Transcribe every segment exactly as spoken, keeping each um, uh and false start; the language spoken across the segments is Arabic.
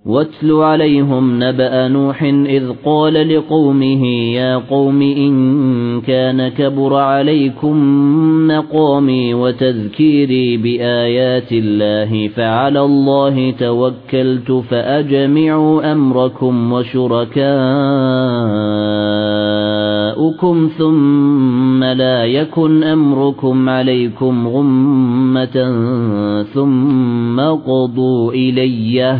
واتل عليهم نبأ نوح إذ قال لقومه يا قوم إن كان كبر عليكم مقامي وتذكيري بآيات الله فعلى الله توكلت فأجمعوا أمركم وشركاءكم ثم لا يكن أمركم عليكم غمة ثم قضوا إليه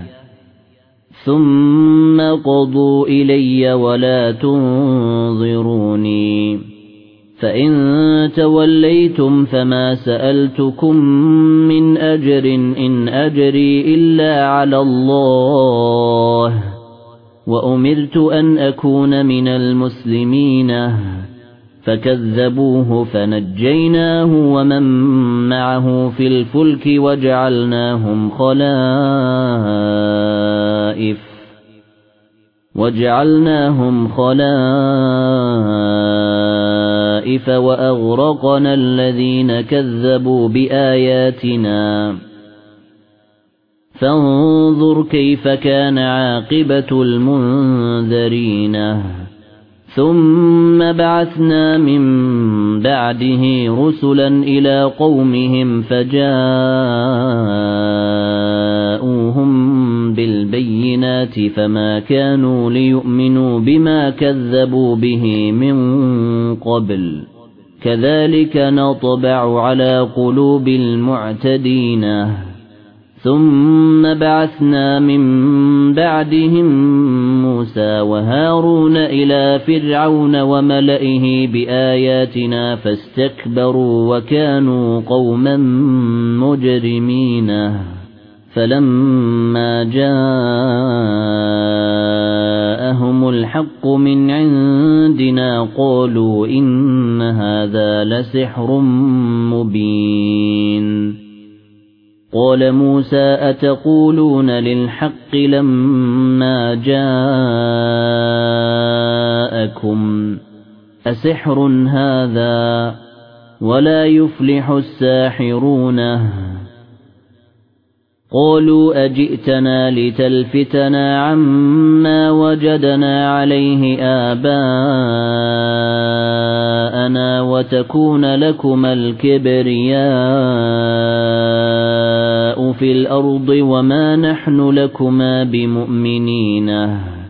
ثم قضوا إلي ولا تنظروني فإن توليتم فما سألتكم من أجر إن أجري إلا على الله وأمرت أن أكون من المسلمين فكذبوه فنجيناه ومن معه في الفلك وجعلناهم خلائف وجعلناهم خلائف وأغرقنا الذين كذبوا بآياتنا فانظر كيف كان عاقبة المنذرين ثم بعثنا من بعده رسلا إلى قومهم فجاءوهم بالبينات فما كانوا ليؤمنوا بما كذبوا به من قبل كذلك نطبع على قلوب المعتدين ثم بعثنا من بعدهم موسى وهارون إلى فرعون وملئه بآياتنا فاستكبروا وكانوا قوما مجرمين فلما جاءهم الحق من عندنا قالوا إن هذا لسحر مبين قال موسى أتقولون للحق لما جاءكم أسحر هذا ولا يفلح الساحرون قالوا أجئتنا لتلفتنا عما وجدنا عليه آباءنا وتكون لكما الكبرياء في الأرض وما نحن لكما بمؤمنين